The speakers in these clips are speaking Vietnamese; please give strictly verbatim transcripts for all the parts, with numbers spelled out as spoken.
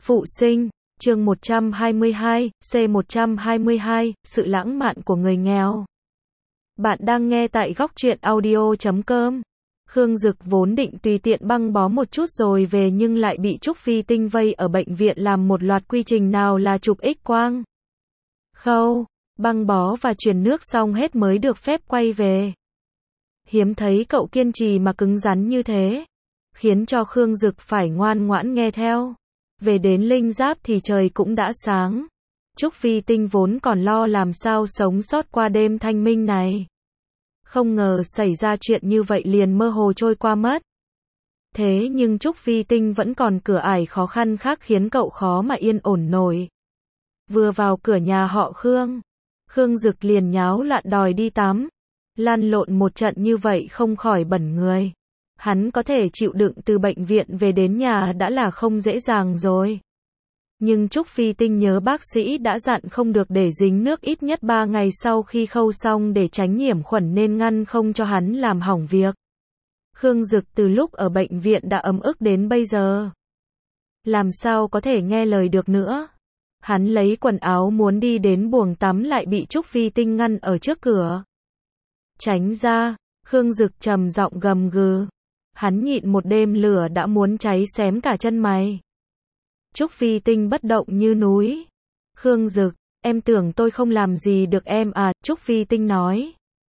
Phụ sinh, chương một trăm hai mươi hai, C một trăm hai mươi hai, sự lãng mạn của người nghèo. Bạn đang nghe tại góc truyện audio chấm com. Khương Dực vốn định tùy tiện băng bó một chút rồi về nhưng lại bị Trúc Phi Tinh vây ở bệnh viện làm một loạt quy trình, nào là chụp X-quang, khâu, băng bó và truyền nước xong hết mới được phép quay về. Hiếm thấy cậu kiên trì mà cứng rắn như thế, khiến cho Khương Dực phải ngoan ngoãn nghe theo. Về đến Linh Giáp thì trời cũng đã sáng. Trúc Phi Tinh vốn còn lo làm sao sống sót qua đêm thanh minh này. Không ngờ xảy ra chuyện như vậy liền mơ hồ trôi qua mất. Thế nhưng Trúc Phi Tinh vẫn còn cửa ải khó khăn khác khiến cậu khó mà yên ổn nổi. Vừa vào cửa nhà họ Khương, Khương Dực liền nháo loạn đòi đi tắm. Lăn lộn một trận như vậy không khỏi bẩn người. Hắn có thể chịu đựng từ bệnh viện về đến nhà đã là không dễ dàng rồi. Nhưng Trúc Phi Tinh nhớ bác sĩ đã dặn không được để dính nước ít nhất ba ngày sau khi khâu xong để tránh nhiễm khuẩn nên ngăn không cho hắn làm hỏng việc. Khương Dực từ lúc ở bệnh viện đã ấm ức đến bây giờ. Làm sao có thể nghe lời được nữa. Hắn lấy quần áo muốn đi đến buồng tắm lại bị Trúc Phi Tinh ngăn ở trước cửa. Tránh ra, Khương Dực trầm giọng gầm gừ. Hắn nhịn một đêm lửa đã muốn cháy xém cả chân mày. Trúc Phi Tinh bất động như núi. Khương Dực, em tưởng tôi không làm gì được em à, Trúc Phi Tinh nói.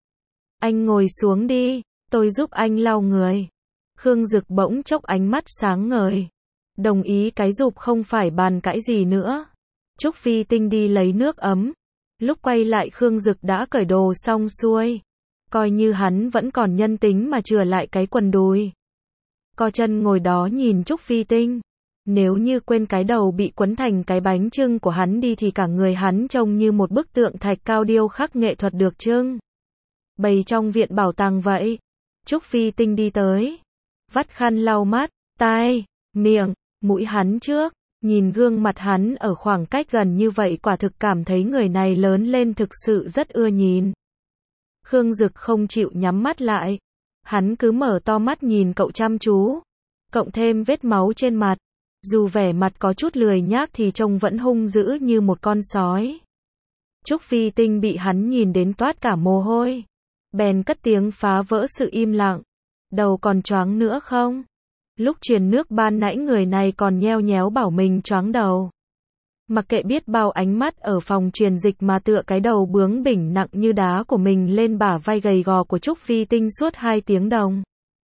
Anh ngồi xuống đi, tôi giúp anh lau người. Khương Dực bỗng chốc ánh mắt sáng ngời. Đồng ý cái giúp không phải bàn cãi gì nữa. Trúc Phi Tinh đi lấy nước ấm. Lúc quay lại Khương Dực đã cởi đồ xong xuôi. Coi như hắn vẫn còn nhân tính mà chừa lại cái quần đùi. Co chân ngồi đó nhìn Trúc Phi Tinh. Nếu như quên cái đầu bị quấn thành cái bánh chưng của hắn đi thì cả người hắn trông như một bức tượng thạch cao điêu khắc nghệ thuật được trưng bày trong viện bảo tàng vậy. Trúc Phi Tinh đi tới, vắt khăn lau mắt, tai, miệng, mũi hắn trước. Nhìn gương mặt hắn ở khoảng cách gần như vậy quả thực cảm thấy người này lớn lên thực sự rất ưa nhìn. Khương Dực không chịu nhắm mắt lại. Hắn cứ mở to mắt nhìn cậu chăm chú. Cộng thêm vết máu trên mặt. Dù vẻ mặt có chút lười nhác thì trông vẫn hung dữ như một con sói. Trúc Phi Tinh bị hắn nhìn đến toát cả mồ hôi. Bèn cất tiếng phá vỡ sự im lặng. Đầu còn choáng nữa không? Lúc truyền nước ban nãy người này còn nheo nhéo bảo mình choáng đầu. Mặc kệ biết bao ánh mắt ở phòng truyền dịch mà tựa cái đầu bướng bỉnh nặng như đá của mình lên bả vai gầy gò của Trúc Phi Tinh suốt hai tiếng đồng.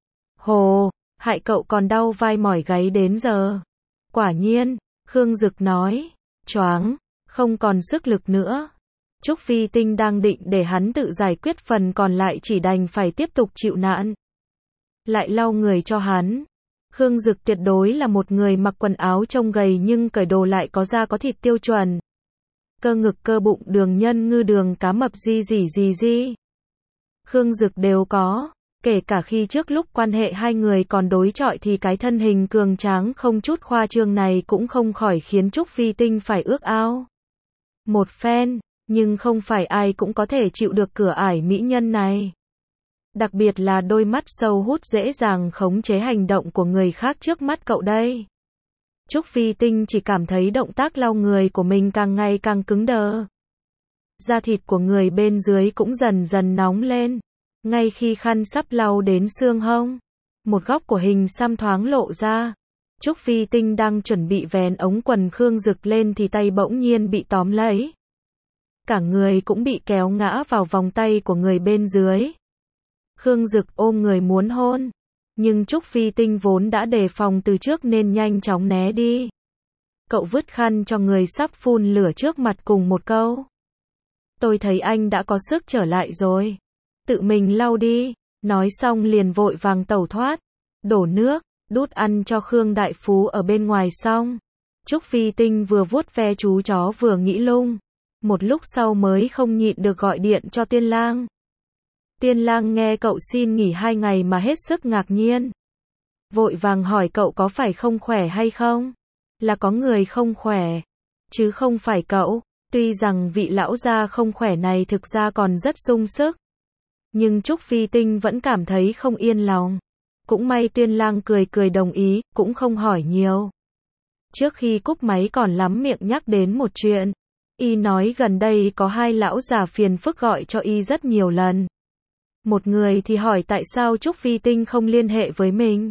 Hồ, hại cậu còn đau vai mỏi gáy đến giờ. Quả nhiên, Khương Dực nói, choáng, không còn sức lực nữa. Trúc Phi Tinh đang định để hắn tự giải quyết phần còn lại chỉ đành phải tiếp tục chịu nạn. Lại lau người cho hắn. Khương Dực tuyệt đối là một người mặc quần áo trông gầy nhưng cởi đồ lại có da có thịt tiêu chuẩn. Cơ ngực cơ bụng đường nhân ngư đường cá mập gì gì gì gì. Khương Dực đều có. Kể cả khi trước lúc quan hệ hai người còn đối chọi thì cái thân hình cường tráng không chút khoa trương này cũng không khỏi khiến Trúc Phi Tinh phải ước ao một phen, nhưng không phải ai cũng có thể chịu được cửa ải mỹ nhân này. Đặc biệt là đôi mắt sâu hút dễ dàng khống chế hành động của người khác trước mắt cậu đây. Trúc Phi Tinh chỉ cảm thấy động tác lau người của mình càng ngày càng cứng đờ. Da thịt của người bên dưới cũng dần dần nóng lên. Ngay khi khăn sắp lau đến xương hông, một góc của hình xăm thoáng lộ ra. Trúc Phi Tinh đang chuẩn bị vén ống quần Khương Dực lên thì tay bỗng nhiên bị tóm lấy. Cả người cũng bị kéo ngã vào vòng tay của người bên dưới. Khương Dực ôm người muốn hôn, nhưng Trúc Phi Tinh vốn đã đề phòng từ trước nên nhanh chóng né đi. Cậu vứt khăn cho người sắp phun lửa trước mặt cùng một câu. Tôi thấy anh đã có sức trở lại rồi. Tự mình lau đi, nói xong liền vội vàng tẩu thoát. Đổ nước, đút ăn cho Khương Đại Phú ở bên ngoài xong. Trúc Phi Tinh vừa vuốt ve chú chó vừa nghĩ lung. Một lúc sau mới không nhịn được gọi điện cho Tiên Lang. Tiên Lang nghe cậu xin nghỉ hai ngày mà hết sức ngạc nhiên. Vội vàng hỏi cậu có phải không khỏe hay không? Là có người không khỏe, chứ không phải cậu. Tuy rằng vị lão gia không khỏe này thực ra còn rất sung sức. Nhưng Trúc Phi Tinh vẫn cảm thấy không yên lòng. Cũng may Tiên Lang cười cười đồng ý, cũng không hỏi nhiều. Trước khi cúp máy còn lắm miệng nhắc đến một chuyện. Y nói gần đây có hai lão già phiền phức gọi cho Y rất nhiều lần. Một người thì hỏi tại sao Trúc Phi Tinh không liên hệ với mình.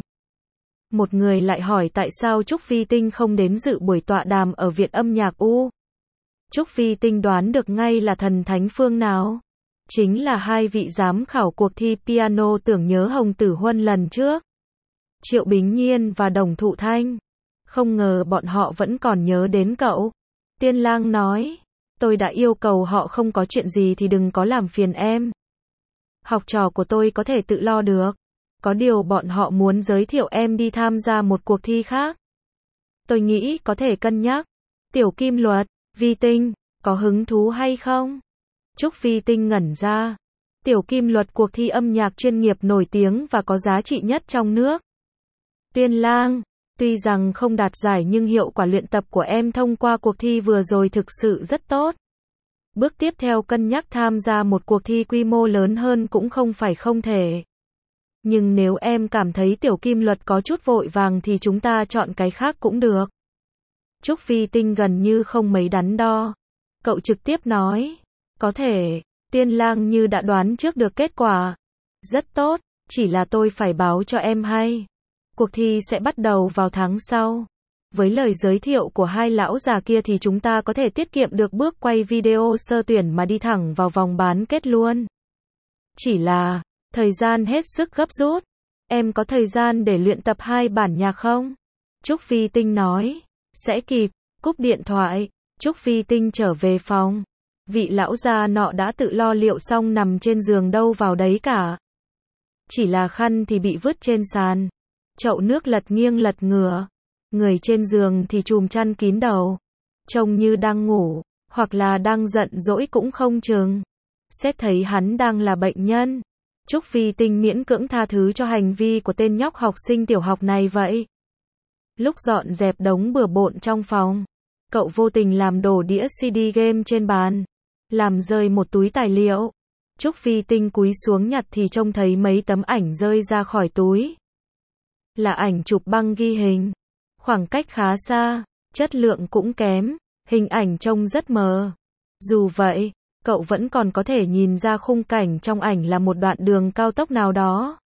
Một người lại hỏi tại sao Trúc Phi Tinh không đến dự buổi tọa đàm ở Viện Âm nhạc U. Trúc Phi Tinh đoán được ngay là thần thánh phương nào. Chính là hai vị giám khảo cuộc thi piano Tưởng Nhớ Hồng Tử Huân lần trước. Triệu Bính Nhiên và Đồng Thụ Thanh. Không ngờ bọn họ vẫn còn nhớ đến cậu. Tiên Lang nói, tôi đã yêu cầu họ không có chuyện gì thì đừng có làm phiền em. Học trò của tôi có thể tự lo được. Có điều bọn họ muốn giới thiệu em đi tham gia một cuộc thi khác. Tôi nghĩ có thể cân nhắc. Tiểu Kim Luật, Vi Tinh, có hứng thú hay không? Trúc Phi Tinh ngẩn ra. Tiểu Kim Luật cuộc thi âm nhạc chuyên nghiệp nổi tiếng và có giá trị nhất trong nước. Tiên Lang, tuy rằng không đạt giải nhưng hiệu quả luyện tập của em thông qua cuộc thi vừa rồi thực sự rất tốt. Bước tiếp theo cân nhắc tham gia một cuộc thi quy mô lớn hơn cũng không phải không thể. Nhưng nếu em cảm thấy Tiểu Kim Luật có chút vội vàng thì chúng ta chọn cái khác cũng được. Trúc Phi Tinh gần như không mấy đắn đo. Cậu trực tiếp nói, có thể. Tiên Lang như đã đoán trước được kết quả. Rất tốt, chỉ là tôi phải báo cho em hay. Cuộc thi sẽ bắt đầu vào tháng sau. Với lời giới thiệu của hai lão già kia thì chúng ta có thể tiết kiệm được bước quay video sơ tuyển mà đi thẳng vào vòng bán kết luôn. Chỉ là, thời gian hết sức gấp rút. Em có thời gian để luyện tập hai bản nhạc không? Trúc Phi Tinh nói, sẽ kịp. Cúp điện thoại, Trúc Phi Tinh trở về phòng. Vị lão già nọ đã tự lo liệu xong nằm trên giường đâu vào đấy cả. Chỉ là khăn thì bị vứt trên sàn. Chậu nước lật nghiêng lật ngửa. Người trên giường thì chùm chăn kín đầu. Trông như đang ngủ, hoặc là đang giận dỗi cũng không chừng. Xét thấy hắn đang là bệnh nhân. Trúc Phi Tinh miễn cưỡng tha thứ cho hành vi của tên nhóc học sinh tiểu học này vậy. Lúc dọn dẹp đống bừa bộn trong phòng, cậu vô tình làm đổ đĩa xê đê game trên bàn. Làm rơi một túi tài liệu. Trúc Phi Tinh cúi xuống nhặt thì trông thấy mấy tấm ảnh rơi ra khỏi túi. Là ảnh chụp băng ghi hình. Khoảng cách khá xa, chất lượng cũng kém, hình ảnh trông rất mờ. Dù vậy, cậu vẫn còn có thể nhìn ra khung cảnh trong ảnh là một đoạn đường cao tốc nào đó.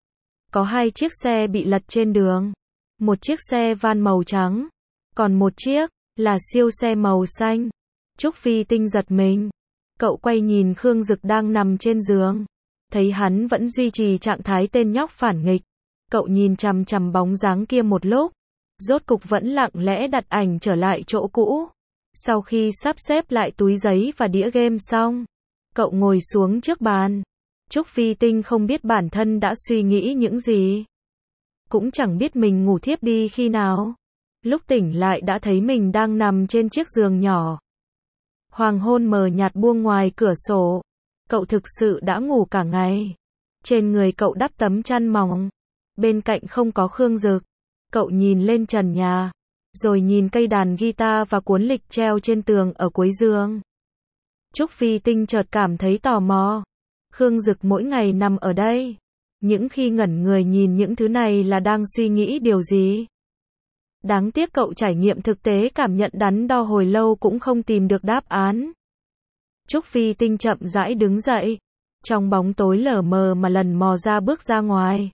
Có hai chiếc xe bị lật trên đường. Một chiếc xe van màu trắng, còn một chiếc là siêu xe màu xanh. Trúc Phi Tinh giật mình. Cậu quay nhìn Khương Dực đang nằm trên giường. Thấy hắn vẫn duy trì trạng thái tên nhóc phản nghịch. Cậu nhìn chằm chằm bóng dáng kia một lúc. Rốt cục vẫn lặng lẽ đặt ảnh trở lại chỗ cũ. Sau khi sắp xếp lại túi giấy và đĩa game xong, cậu ngồi xuống trước bàn. Trúc Phi Tinh không biết bản thân đã suy nghĩ những gì. Cũng chẳng biết mình ngủ thiếp đi khi nào. Lúc tỉnh lại đã thấy mình đang nằm trên chiếc giường nhỏ. Hoàng hôn mờ nhạt buông ngoài cửa sổ. Cậu thực sự đã ngủ cả ngày. Trên người cậu đắp tấm chăn mỏng. Bên cạnh không có Khương Dực. Cậu nhìn lên trần nhà. Rồi nhìn cây đàn guitar và cuốn lịch treo trên tường ở cuối giường. Trúc Phi Tinh chợt cảm thấy tò mò. Khương Dực mỗi ngày nằm ở đây. Những khi ngẩn người nhìn những thứ này là đang suy nghĩ điều gì? Đáng tiếc cậu trải nghiệm thực tế cảm nhận đắn đo hồi lâu cũng không tìm được đáp án. Trúc Phi Tinh chậm rãi đứng dậy. Trong bóng tối lờ mờ mà lần mò ra bước ra ngoài.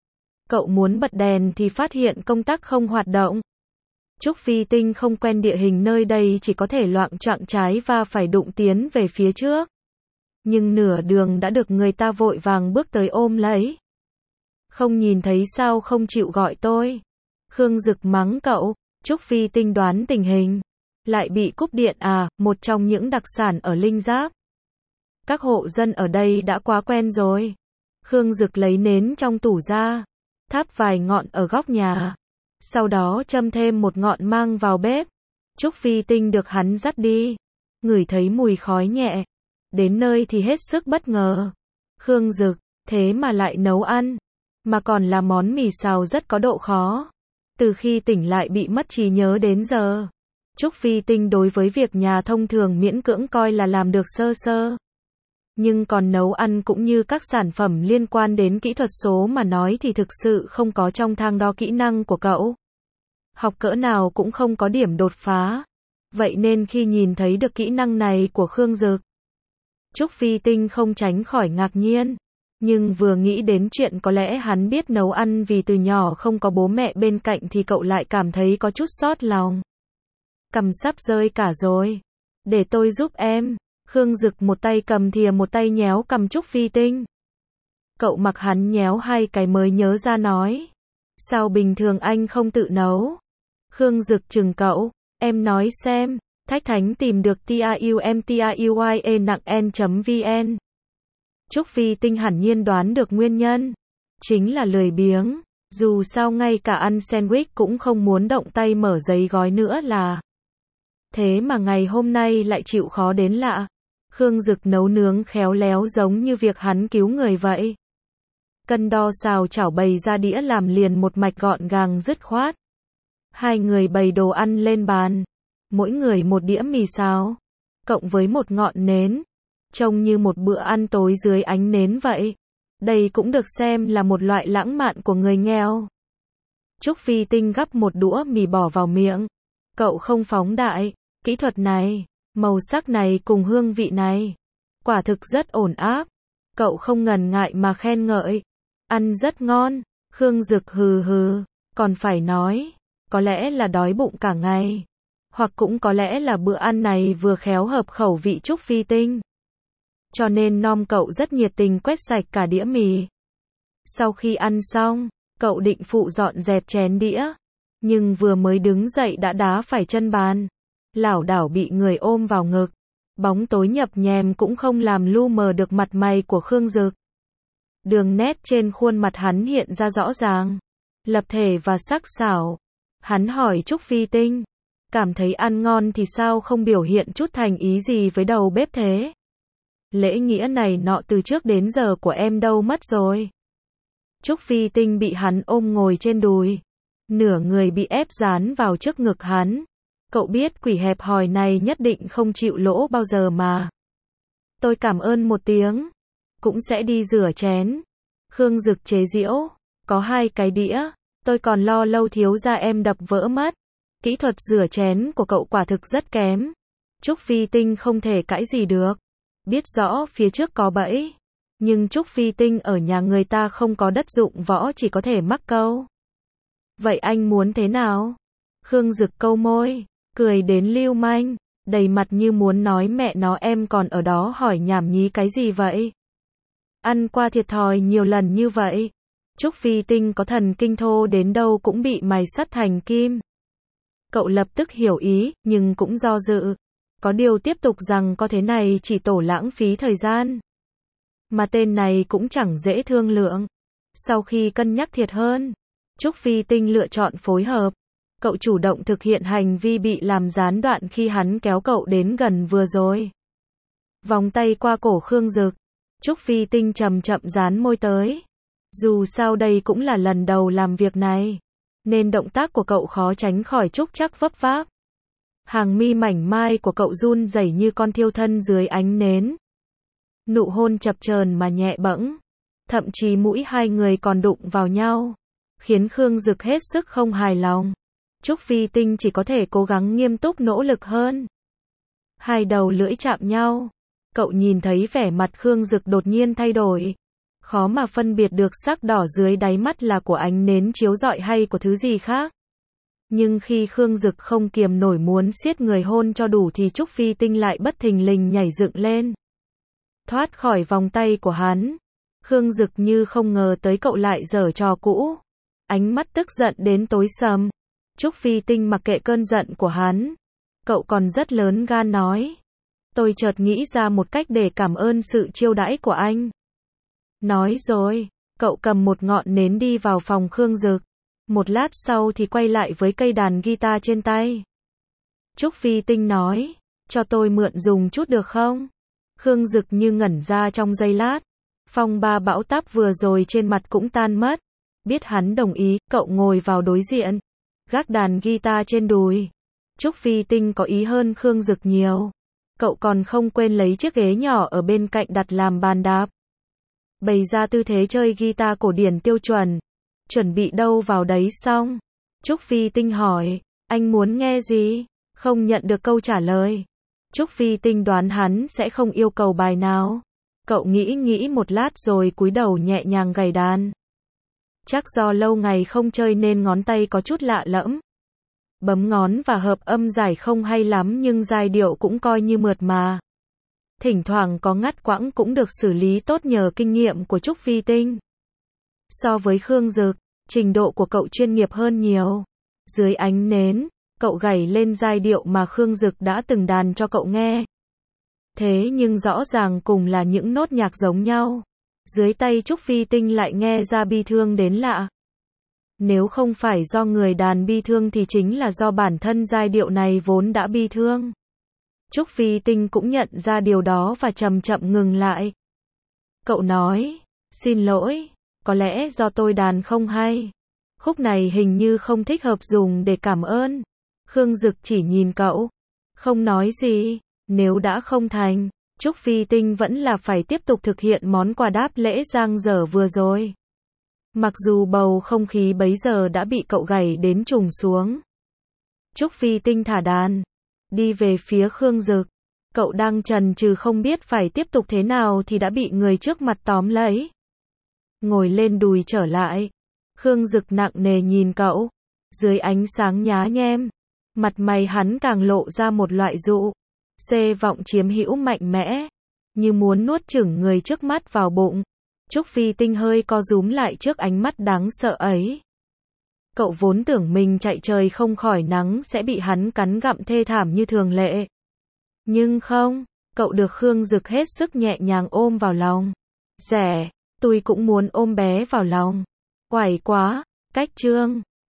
Cậu muốn bật đèn thì phát hiện công tắc không hoạt động. Trúc Phi Tinh không quen địa hình nơi đây chỉ có thể loạng choạng trái và phải đụng tiến về phía trước. Nhưng nửa đường đã được người ta vội vàng bước tới ôm lấy. Không nhìn thấy sao không chịu gọi tôi. Khương Dực mắng cậu. Trúc Phi Tinh đoán tình hình. Lại bị cúp điện à, một trong những đặc sản ở Linh Giáp. Các hộ dân ở đây đã quá quen rồi. Khương Dực lấy nến trong tủ ra. Thắp vài ngọn ở góc nhà. Sau đó châm thêm một ngọn mang vào bếp. Trúc Phi Tinh được hắn dắt đi. Ngửi thấy mùi khói nhẹ. Đến nơi thì hết sức bất ngờ. Khương Dực, thế mà lại nấu ăn. Mà còn là món mì xào rất có độ khó. Từ khi tỉnh lại bị mất trí nhớ đến giờ. Trúc Phi Tinh đối với việc nhà thông thường miễn cưỡng coi là làm được sơ sơ. Nhưng còn nấu ăn cũng như các sản phẩm liên quan đến kỹ thuật số mà nói thì thực sự không có trong thang đo kỹ năng của cậu. học cỡ nào cũng không có điểm đột phá. Vậy nên khi nhìn thấy được kỹ năng này của Khương Dực, Trúc Phi Tinh không tránh khỏi ngạc nhiên. Nhưng vừa nghĩ đến chuyện có lẽ hắn biết nấu ăn vì từ nhỏ không có bố mẹ bên cạnh thì cậu lại cảm thấy có chút xót lòng. Cằm sắp rơi cả rồi. Để tôi giúp em. Khương Dực một tay cầm thìa một tay nhéo cằm Trúc Phi Tinh. Cậu mặc hắn nhéo hai cái mới nhớ ra nói. Sao bình thường anh không tự nấu? Khương Dực chừng cậu. Em nói xem. Thách Thánh tìm được tiumtiuye nặng n.vn. Trúc Phi Tinh hẳn nhiên đoán được nguyên nhân. Chính là lười biếng. Dù sao ngay cả ăn sandwich cũng không muốn động tay mở giấy gói nữa là. Thế mà ngày hôm nay lại chịu khó đến lạ. Khương Dực nấu nướng khéo léo giống như việc hắn cứu người vậy. Cân đo xào chảo bày ra đĩa làm liền một mạch gọn gàng dứt khoát. Hai người bày đồ ăn lên bàn. Mỗi người một đĩa mì xào. Cộng với một ngọn nến. Trông như một bữa ăn tối dưới ánh nến vậy. Đây cũng được xem là một loại lãng mạn của người nghèo. Trúc Phi Tinh gắp một đũa mì bỏ vào miệng. Cậu không phóng đại. Kỹ thuật này, màu sắc này cùng hương vị này. Quả thực rất ổn áp. Cậu không ngần ngại mà khen ngợi. Ăn rất ngon. Khương Dực hừ hừ. Còn phải nói. Có lẽ là đói bụng cả ngày. Hoặc cũng có lẽ là bữa ăn này vừa khéo hợp khẩu vị Trúc Phi Tinh. Cho nên nom cậu rất nhiệt tình quét sạch cả đĩa mì. Sau khi ăn xong, cậu định phụ dọn dẹp chén đĩa. Nhưng vừa mới đứng dậy đã đá phải chân bàn. Lảo đảo bị người ôm vào ngực. Bóng tối nhập nhèm cũng không làm lu mờ được mặt mày của Khương Dực. Đường nét trên khuôn mặt hắn hiện ra rõ ràng. Lập thể và sắc sảo. Hắn hỏi Trúc Phi Tinh. Cảm thấy ăn ngon thì sao không biểu hiện chút thành ý gì với đầu bếp thế? Lễ nghĩa này nọ từ trước đến giờ của em đâu mất rồi. Trúc Phi Tinh bị hắn ôm ngồi trên đùi. Nửa người bị ép dán vào trước ngực hắn. Cậu biết quỷ hẹp hòi này nhất định không chịu lỗ bao giờ mà. Tôi cảm ơn một tiếng. Cũng sẽ đi rửa chén. Khương Dực chế giễu. Có hai cái đĩa. Tôi còn lo lâu thiếu gia em đập vỡ mất. Kỹ thuật rửa chén của cậu quả thực rất kém. Trúc Phi Tinh không thể cãi gì được. Biết rõ phía trước có bẫy. Nhưng Trúc Phi Tinh ở nhà người ta không có đất dụng võ chỉ có thể mắc câu. Vậy anh muốn thế nào? Khương Dực câu môi. Cười đến lưu manh. Đầy mặt như muốn nói mẹ nó em còn ở đó hỏi nhảm nhí cái gì vậy? Ăn qua thiệt thòi nhiều lần như vậy. Trúc Phi Tinh có thần kinh thô đến đâu cũng bị mài sắt thành kim. Cậu lập tức hiểu ý, nhưng cũng do dự. Có điều tiếp tục rằng có thế này chỉ tổ lãng phí thời gian. Mà tên này cũng chẳng dễ thương lượng. Sau khi cân nhắc thiệt hơn, Trúc Phi Tinh lựa chọn phối hợp. Cậu chủ động thực hiện hành vi bị làm gián đoạn khi hắn kéo cậu đến gần vừa rồi. Vòng tay qua cổ Khương Dực. Trúc Phi Tinh chậm chậm dán môi tới. Dù sao đây cũng là lần đầu làm việc này. Nên động tác của cậu khó tránh khỏi trúc trắc vấp váp. Hàng mi mảnh mai của cậu run rẩy như con thiêu thân dưới ánh nến. Nụ hôn chập chờn mà nhẹ bẫng. Thậm chí mũi hai người còn đụng vào nhau. Khiến Khương Dực hết sức không hài lòng. Trúc Phi Tinh chỉ có thể cố gắng nghiêm túc nỗ lực hơn. Hai đầu lưỡi chạm nhau. Cậu nhìn thấy vẻ mặt Khương Dực đột nhiên thay đổi. Khó mà phân biệt được sắc đỏ dưới đáy mắt là của ánh nến chiếu rọi hay của thứ gì khác. Nhưng khi Khương Dực không kiềm nổi muốn siết người hôn cho đủ thì Trúc Phi Tinh lại bất thình lình nhảy dựng lên. Thoát khỏi vòng tay của hắn. Khương Dực như không ngờ tới cậu lại giở trò cũ. Ánh mắt tức giận đến tối sầm. Trúc Phi Tinh mặc kệ cơn giận của hắn. Cậu còn rất lớn gan nói. Tôi chợt nghĩ ra một cách để cảm ơn sự chiêu đãi của anh. Nói rồi, cậu cầm một ngọn nến đi vào phòng Khương Dực. Một lát sau thì quay lại với cây đàn guitar trên tay. Trúc Phi Tinh nói, cho tôi mượn dùng chút được không? Khương Dực như ngẩn ra trong giây lát. Phong ba bão táp vừa rồi trên mặt cũng tan mất. Biết hắn đồng ý, cậu ngồi vào đối diện. Gác đàn guitar trên đùi. Trúc Phi Tinh có ý hơn Khương Dực nhiều. Cậu còn không quên lấy chiếc ghế nhỏ ở bên cạnh đặt làm bàn đạp. Bày ra tư thế chơi guitar cổ điển tiêu chuẩn. Chuẩn bị đâu vào đấy xong. Trúc Phi Tinh hỏi, anh muốn nghe gì? Không nhận được câu trả lời. Trúc Phi Tinh đoán hắn sẽ không yêu cầu bài nào. Cậu nghĩ nghĩ một lát rồi cúi đầu nhẹ nhàng gảy đàn. Chắc do lâu ngày không chơi nên ngón tay có chút lạ lẫm. Bấm ngón và hợp âm giải không hay lắm nhưng giai điệu cũng coi như mượt mà. Thỉnh thoảng có ngắt quãng cũng được xử lý tốt nhờ kinh nghiệm của Trúc Phi Tinh. So với Khương Dực, trình độ của cậu chuyên nghiệp hơn nhiều. Dưới ánh nến, cậu gảy lên giai điệu mà Khương Dực đã từng đàn cho cậu nghe. Thế nhưng rõ ràng cùng là những nốt nhạc giống nhau. Dưới tay Trúc Phi Tinh lại nghe ra bi thương đến lạ. Nếu không phải do người đàn bi thương thì chính là do bản thân giai điệu này vốn đã bi thương. Trúc Phi Tinh cũng nhận ra điều đó và chậm chậm ngừng lại. Cậu nói, xin lỗi, có lẽ do tôi đàn không hay. Khúc này hình như không thích hợp dùng để cảm ơn. Khương Dực chỉ nhìn cậu, không nói gì. Nếu đã không thành, Trúc Phi Tinh vẫn là phải tiếp tục thực hiện món quà đáp lễ dang dở vừa rồi. Mặc dù bầu không khí bấy giờ đã bị cậu gảy đến trùng xuống. Trúc Phi Tinh thả đàn, đi về phía Khương Dực. Cậu đang chần chừ không biết phải tiếp tục thế nào thì đã bị người trước mặt tóm lấy. Ngồi lên đùi trở lại. Khương Dực nặng nề nhìn cậu. Dưới ánh sáng nhá nhem, mặt mày hắn càng lộ ra một loại dụ. Xê vọng chiếm hữu mạnh mẽ, như muốn nuốt chửng người trước mắt vào bụng. Trúc Phi Tinh hơi co rúm lại trước ánh mắt đáng sợ ấy. Cậu vốn tưởng mình chạy trời không khỏi nắng sẽ bị hắn cắn gặm thê thảm như thường lệ. Nhưng không, cậu được Khương Dực hết sức nhẹ nhàng ôm vào lòng. Rẻ, tôi cũng muốn ôm bé vào lòng. Oải quá, cách trương.